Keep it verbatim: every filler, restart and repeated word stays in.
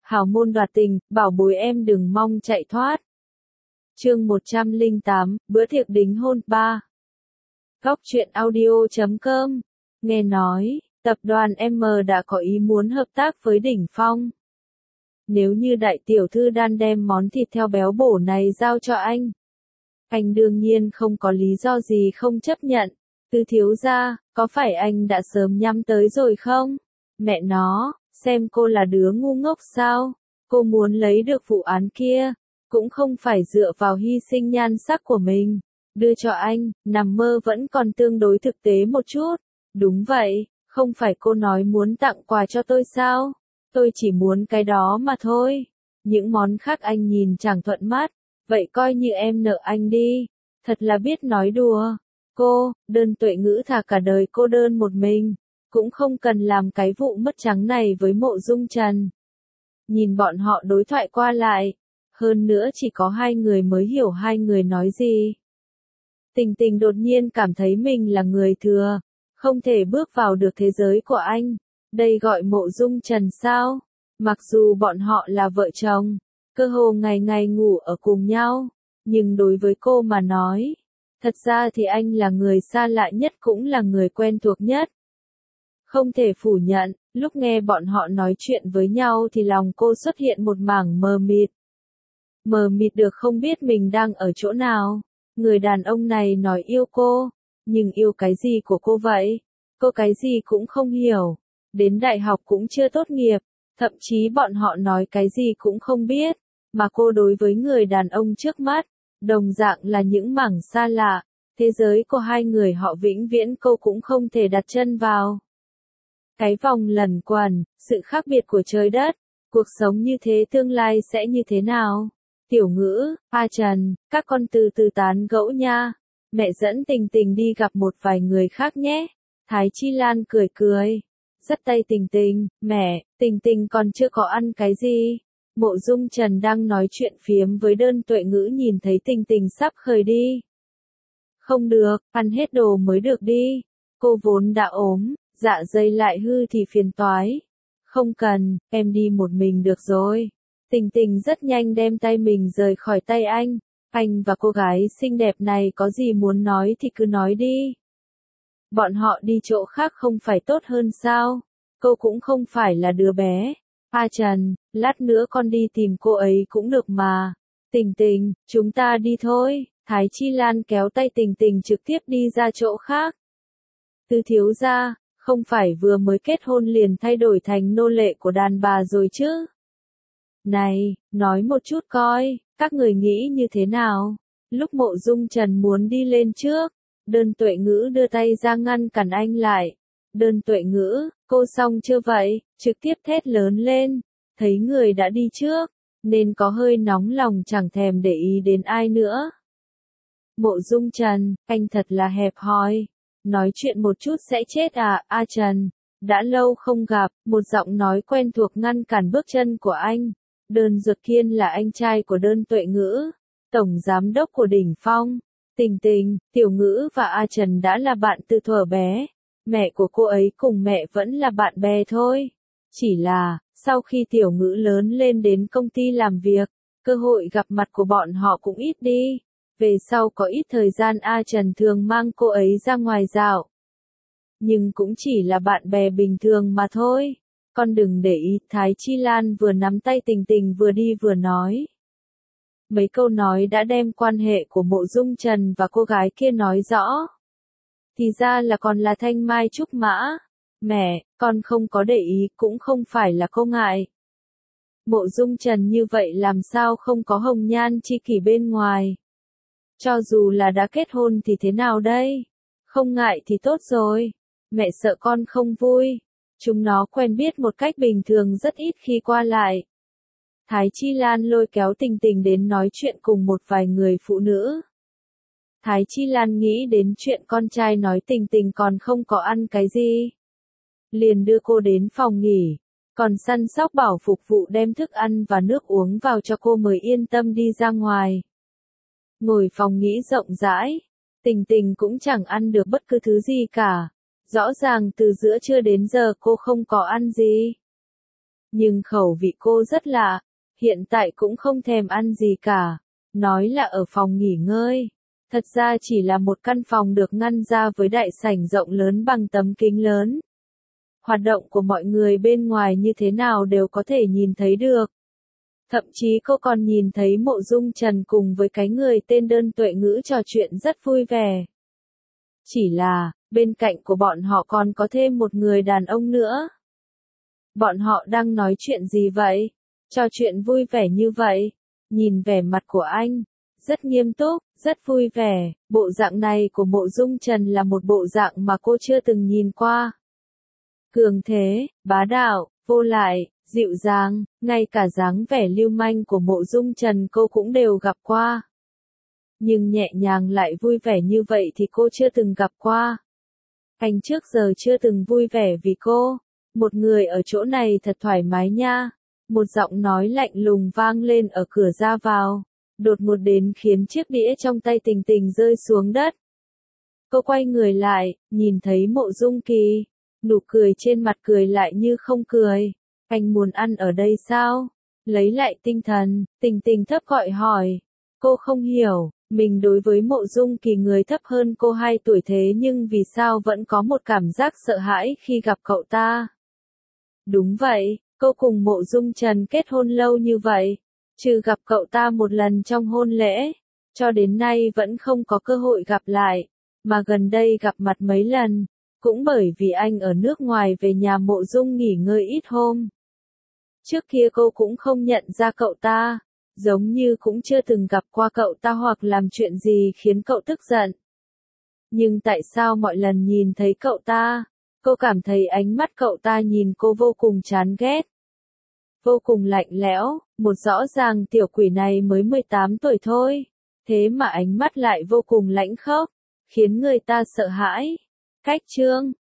hào môn đoạt tình, bảo bối em đừng mong chạy thoát. Chương một trăm lẻ tám, bữa tiệc đính hôn ba. Góc truyện audio chấm com. Nghe nói, tập đoàn em đã có ý muốn hợp tác với Đỉnh Phong. Nếu như đại tiểu thư Đan đem món thịt theo béo bổ này giao cho anh, anh đương nhiên không có lý do gì không chấp nhận. Từ thiếu gia, có phải anh đã sớm nhắm tới rồi không? Mẹ nó, xem cô là đứa ngu ngốc sao? Cô muốn lấy được vụ án kia, cũng không phải dựa vào hy sinh nhan sắc của mình. Đưa cho anh, nằm mơ vẫn còn tương đối thực tế một chút. Đúng vậy, không phải cô nói muốn tặng quà cho tôi sao? Tôi chỉ muốn cái đó mà thôi. Những món khác anh nhìn chẳng thuận mắt, vậy coi như em nợ anh đi. Thật là biết nói đùa. Cô, Đơn Tuệ Ngữ thà cả đời cô đơn một mình, cũng không cần làm cái vụ mất trắng này với Mộ Dung Trần. Nhìn bọn họ đối thoại qua lại, hơn nữa chỉ có hai người mới hiểu hai người nói gì. Tình Tình đột nhiên cảm thấy mình là người thừa, không thể bước vào được thế giới của anh. Đây gọi Mộ Dung Trần sao? Mặc dù bọn họ là vợ chồng, cơ hồ ngày ngày ngủ ở cùng nhau, nhưng đối với cô mà nói, thật ra thì anh là người xa lạ nhất cũng là người quen thuộc nhất. Không thể phủ nhận, lúc nghe bọn họ nói chuyện với nhau thì lòng cô xuất hiện một mảng mờ mịt. Mờ mịt được không biết mình đang ở chỗ nào. Người đàn ông này nói yêu cô, nhưng yêu cái gì của cô vậy? Cô cái gì cũng không hiểu. Đến đại học cũng chưa tốt nghiệp, thậm chí bọn họ nói cái gì cũng không biết, mà cô đối với người đàn ông trước mắt, đồng dạng là những mảng xa lạ, thế giới của hai người họ vĩnh viễn cô cũng không thể đặt chân vào. Cái vòng lẩn quẩn, sự khác biệt của trời đất, cuộc sống như thế tương lai sẽ như thế nào? Tiểu Ngữ, A Trần, các con từ từ tán gẫu nha, mẹ dẫn Tình Tình đi gặp một vài người khác nhé. Thái Chi Lan cười cười, dắt tay Tình Tình, mẹ, Tình Tình còn chưa có ăn cái gì. Mộ Dung Trần đang nói chuyện phiếm với Đơn Tuệ Ngữ nhìn thấy Tình Tình sắp khởi đi. Không được, ăn hết đồ mới được đi. Cô vốn đã ốm, dạ dày lại hư thì phiền toái. Không cần, em đi một mình được rồi. Tình Tình rất nhanh đem tay mình rời khỏi tay anh. Anh và cô gái xinh đẹp này có gì muốn nói thì cứ nói đi. Bọn họ đi chỗ khác không phải tốt hơn sao? Cô cũng không phải là đứa bé. A Trần, lát nữa con đi tìm cô ấy cũng được mà. Tình Tình, chúng ta đi thôi. Thái Chi Lan kéo tay Tình Tình trực tiếp đi ra chỗ khác. Từ thiếu gia, không phải vừa mới kết hôn liền thay đổi thành nô lệ của đàn bà rồi chứ? Này, nói một chút coi, các người nghĩ như thế nào? Lúc Mộ Dung Trần muốn đi lên trước, Đơn Tuệ Ngữ đưa tay ra ngăn cản anh lại. Đơn Tuệ Ngữ, cô xong chưa vậy? Trực tiếp thét lớn lên, thấy người đã đi trước, nên có hơi nóng lòng chẳng thèm để ý đến ai nữa. Mộ Dung Trần, anh thật là hẹp hòi. Nói chuyện một chút sẽ chết à, A Trần. Đã lâu không gặp, một giọng nói quen thuộc ngăn cản bước chân của anh. Đơn Duật Kiên là anh trai của Đơn Tuệ Ngữ, tổng giám đốc của Đỉnh Phong. Tình Tình, Tiểu Ngữ và A Trần đã là bạn từ thuở bé. Mẹ của cô ấy cùng mẹ vẫn là bạn bè thôi. Chỉ là, sau khi Tiểu Ngữ lớn lên đến công ty làm việc, cơ hội gặp mặt của bọn họ cũng ít đi. Về sau có ít thời gian A Trần thường mang cô ấy ra ngoài dạo. Nhưng cũng chỉ là bạn bè bình thường mà thôi. Con đừng để ý, Thái Chi Lan vừa nắm tay Tình Tình vừa đi vừa nói. Mấy câu nói đã đem quan hệ của Mộ Dung Trần và cô gái kia nói rõ. Thì ra là còn là thanh mai trúc mã. Mẹ, con không có để ý cũng không phải là cô ngại. Mộ Dung Trần như vậy làm sao không có hồng nhan chi kỷ bên ngoài. Cho dù là đã kết hôn thì thế nào đây? Không ngại thì tốt rồi. Mẹ sợ con không vui. Chúng nó quen biết một cách bình thường rất ít khi qua lại. Thái Chi Lan lôi kéo Tình Tình đến nói chuyện cùng một vài người phụ nữ. Thái Chi Lan nghĩ đến chuyện con trai nói Tình Tình còn không có ăn cái gì. Liền đưa cô đến phòng nghỉ, còn săn sóc bảo phục vụ đem thức ăn và nước uống vào cho cô mới yên tâm đi ra ngoài. Ngồi phòng nghỉ rộng rãi, Tình Tình cũng chẳng ăn được bất cứ thứ gì cả. Rõ ràng từ giữa trưa đến giờ cô không có ăn gì. Nhưng khẩu vị cô rất lạ, hiện tại cũng không thèm ăn gì cả, nói là ở phòng nghỉ ngơi. Thật ra chỉ là một căn phòng được ngăn ra với đại sảnh rộng lớn bằng tấm kính lớn. Hoạt động của mọi người bên ngoài như thế nào đều có thể nhìn thấy được. Thậm chí cô còn nhìn thấy Mộ Dung Trần cùng với cái người tên Đơn Tuệ Ngữ trò chuyện rất vui vẻ. Chỉ là, bên cạnh của bọn họ còn có thêm một người đàn ông nữa. Bọn họ đang nói chuyện gì vậy? Trò chuyện vui vẻ như vậy. Nhìn vẻ mặt của anh, rất nghiêm túc, rất vui vẻ. Bộ dạng này của Mộ Dung Trần là một bộ dạng mà cô chưa từng nhìn qua. Cường thế, bá đạo, vô lại, dịu dàng, ngay cả dáng vẻ lưu manh của Mộ Dung Trần cô cũng đều gặp qua. Nhưng nhẹ nhàng lại vui vẻ như vậy thì cô chưa từng gặp qua. Anh trước giờ chưa từng vui vẻ vì cô. Một người ở chỗ này thật thoải mái nha. Một giọng nói lạnh lùng vang lên ở cửa ra vào. Đột ngột đến khiến chiếc đĩa trong tay Tình Tình rơi xuống đất. Cô quay người lại, nhìn thấy Mộ Dung Kỳ. Nụ cười trên mặt cười lại như không cười. Anh muốn ăn ở đây sao? Lấy lại tinh thần, Tình Tình thấp gọi hỏi. Cô không hiểu, mình đối với Mộ Dung Kỳ người thấp hơn cô hai tuổi thế nhưng vì sao vẫn có một cảm giác sợ hãi khi gặp cậu ta. Đúng vậy, cô cùng Mộ Dung Trần kết hôn lâu như vậy, trừ gặp cậu ta một lần trong hôn lễ, cho đến nay vẫn không có cơ hội gặp lại, mà gần đây gặp mặt mấy lần, cũng bởi vì anh ở nước ngoài về nhà Mộ Dung nghỉ ngơi ít hôm. Trước kia cô cũng không nhận ra cậu ta, giống như cũng chưa từng gặp qua cậu ta hoặc làm chuyện gì khiến cậu tức giận. Nhưng tại sao mọi lần nhìn thấy cậu ta, cô cảm thấy ánh mắt cậu ta nhìn cô vô cùng chán ghét. Vô cùng lạnh lẽo, một rõ ràng tiểu quỷ này mới mười tám tuổi thôi, thế mà ánh mắt lại vô cùng lãnh khốc, khiến người ta sợ hãi. Cách chương